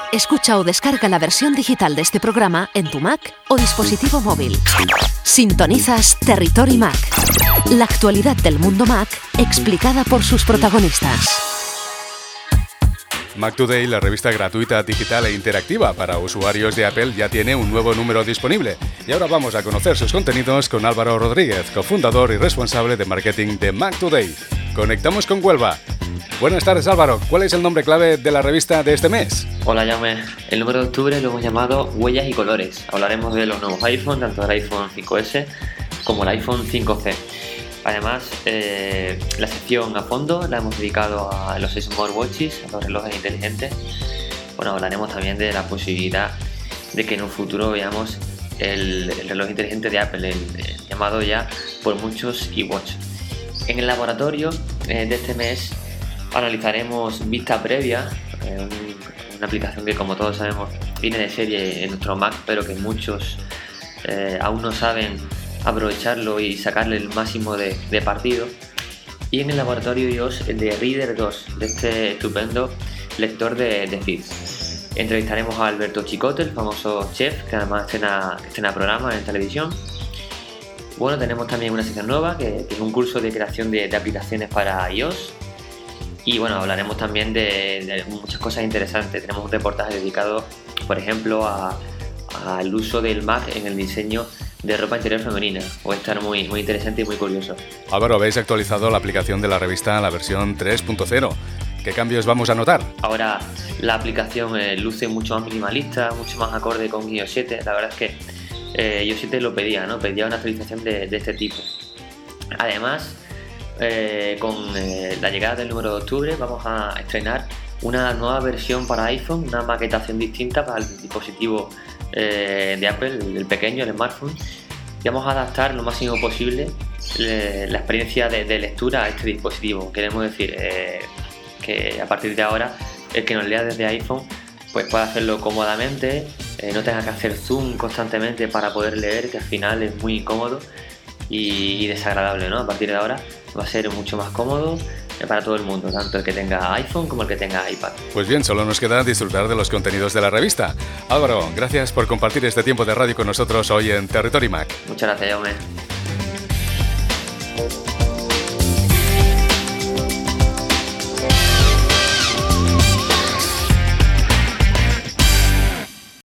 Escucha o descarga la versión digital de este programa en tu Mac o dispositivo móvil. Sintonizas Territory Mac, la actualidad del mundo Mac explicada por sus protagonistas. Mac Today, la revista gratuita, digital e interactiva para usuarios de Apple, ya tiene un nuevo número disponible. Y ahora vamos a conocer sus contenidos con Álvaro Rodríguez, cofundador y responsable de marketing de Mac Today. Conectamos con Huelva. Buenas tardes, Álvaro. ¿Cuál es el nombre clave de la revista de este mes? Hola, Jaume. El número de octubre lo hemos llamado Huellas y Colores. Hablaremos de los nuevos iPhone, tanto el iPhone 5S como el iPhone 5C. Además, la sección a fondo la hemos dedicado a los smartwatches, a los relojes inteligentes. Bueno, hablaremos también de la posibilidad de que en un futuro veamos el reloj inteligente de Apple, el llamado ya por muchos iWatch. En el laboratorio de este mes analizaremos Vista Previa, una aplicación que, como todos sabemos, viene de serie en nuestro Mac, pero que muchos aún no saben aprovecharlo y sacarle el máximo de partido. Y en el laboratorio iOS, el de Reader 2, de este estupendo lector de feed. Entrevistaremos a Alberto Chicote, el famoso chef, que además estrena programas en televisión. Bueno, tenemos también una sección nueva, que es un curso de creación de aplicaciones para iOS. Y bueno, hablaremos también de muchas cosas interesantes. Tenemos un reportaje dedicado, por ejemplo, al uso del Mac en el diseño de ropa interior femenina. Puede estar muy interesante y muy curioso. Álvaro, habéis actualizado la aplicación de la revista a la versión 3.0. ¿Qué cambios vamos a notar? Ahora la aplicación luce mucho más minimalista, mucho más acorde con iOS 7. La verdad es que iOS 7 lo pedía, ¿no? Pedía una actualización de este tipo. Además, con la llegada del número de octubre vamos a estrenar una nueva versión para iPhone, una maquetación distinta para el dispositivo de Apple, el pequeño, el smartphone, y vamos a adaptar lo máximo posible la experiencia de lectura a este dispositivo. Queremos decir que a partir de ahora el que nos lea desde iPhone pues pueda hacerlo cómodamente, no tenga que hacer zoom constantemente para poder leer, que al final es muy incómodo y desagradable, ¿no? A partir de ahora va a ser mucho más cómodo para todo el mundo, tanto el que tenga iPhone como el que tenga iPad. Pues bien, solo nos queda disfrutar de los contenidos de la revista. Álvaro, gracias por compartir este tiempo de radio con nosotros hoy en Territory Mac. Muchas gracias, Jaume.